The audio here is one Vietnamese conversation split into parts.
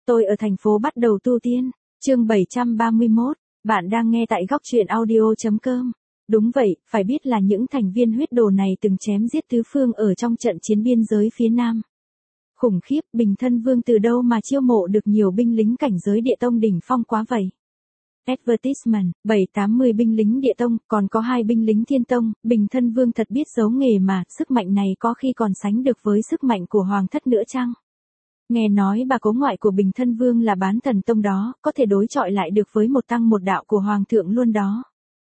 Tôi ở thành phố bắt đầu tu tiên. Chương 731, bạn đang nghe tại góc truyện audio.com. Đúng vậy, phải biết là những thành viên huyết đồ này từng chém giết tứ phương ở trong trận chiến biên giới phía Nam. Khủng khiếp, Bình Thân Vương từ đâu mà chiêu mộ được nhiều binh lính cảnh giới địa tông đỉnh phong quá vậy. Advertisement, 7-80 binh lính địa tông, còn có 2 binh lính thiên tông, Bình Thân Vương thật biết giấu nghề mà, sức mạnh này có khi còn sánh được với sức mạnh của Hoàng thất nữa chăng? Nghe nói bà cố ngoại của Bình Thân Vương là Bán Thần Tông đó, có thể đối chọi lại được với một tăng một đạo của Hoàng thượng luôn đó.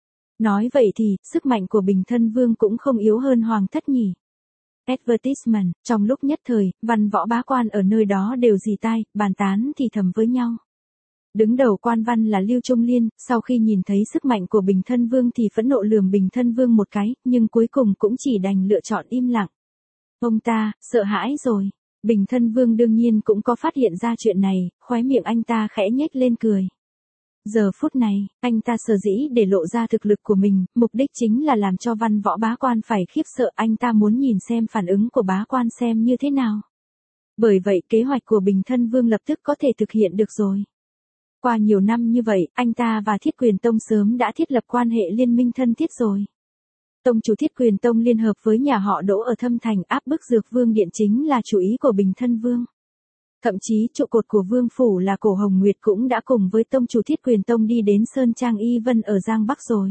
Nói vậy thì, sức mạnh của Bình Thân Vương cũng không yếu hơn Hoàng thất nhỉ. Advertisement, trong lúc nhất thời, văn võ bá quan ở nơi đó đều rì tai, bàn tán thì thầm với nhau. Đứng đầu quan văn là Lưu Trung Liên, sau khi nhìn thấy sức mạnh của Bình Thân Vương thì phẫn nộ lườm Bình Thân Vương một cái, nhưng cuối cùng cũng chỉ đành lựa chọn im lặng. Ông ta, sợ hãi rồi. Bình Thân Vương đương nhiên cũng có phát hiện ra chuyện này, khóe miệng anh ta khẽ nhếch lên cười. Giờ phút này, anh ta sở dĩ để lộ ra thực lực của mình, mục đích chính là làm cho văn võ bá quan phải khiếp sợ, anh ta muốn nhìn xem phản ứng của bá quan xem như thế nào. Bởi vậy kế hoạch của Bình Thân Vương lập tức có thể thực hiện được rồi. Qua nhiều năm như vậy, anh ta và Thiết Quyền Tông sớm đã thiết lập quan hệ liên minh thân thiết rồi. Tông chủ Thiết Quyền Tông liên hợp với nhà họ Đỗ ở Thâm Thành áp bức Dược Vương Điện chính là chủ ý của Bình Thân Vương. Thậm chí trụ cột của Vương Phủ là Cổ Hồng Nguyệt cũng đã cùng với Tông chủ Thiết Quyền Tông đi đến Sơn Trang Y Vân ở Giang Bắc rồi.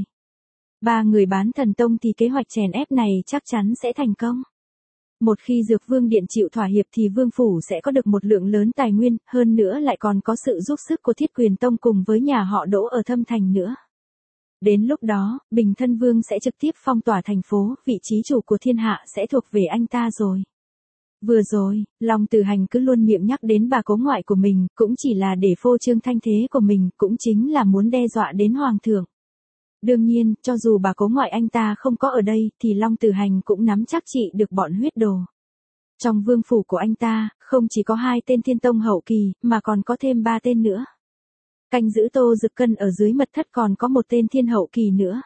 3 người Bán Thần Tông thì kế hoạch chèn ép này chắc chắn sẽ thành công. Một khi Dược Vương Điện chịu thỏa hiệp thì Vương Phủ sẽ có được một lượng lớn tài nguyên, hơn nữa lại còn có sự giúp sức của Thiết Quyền Tông cùng với nhà họ Đỗ ở Thâm Thành nữa. Đến lúc đó, Bình Thân Vương sẽ trực tiếp phong tỏa thành phố, vị trí chủ của thiên hạ sẽ thuộc về anh ta rồi. Vừa rồi, Long Tử Hành cứ luôn miệng nhắc đến bà cố ngoại của mình, cũng chỉ là để phô trương thanh thế của mình, cũng chính là muốn đe dọa đến Hoàng thượng. Đương nhiên, cho dù bà cố ngoại anh ta không có ở đây, thì Long Tử Hành cũng nắm chắc trị được bọn huyết đồ. Trong vương phủ của anh ta, không chỉ có 2 tên thiên tông hậu kỳ, mà còn có thêm 3 tên nữa. Canh giữ Tô Dực Cân ở dưới mật thất còn có một tên thiên hậu kỳ nữa.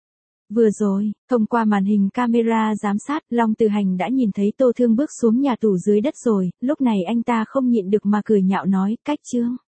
Vừa rồi, thông qua màn hình camera giám sát, Long Tử Hành đã nhìn thấy Tô Thương bước xuống nhà tù dưới đất rồi, lúc này anh ta không nhịn được mà cười nhạo nói, cách chương.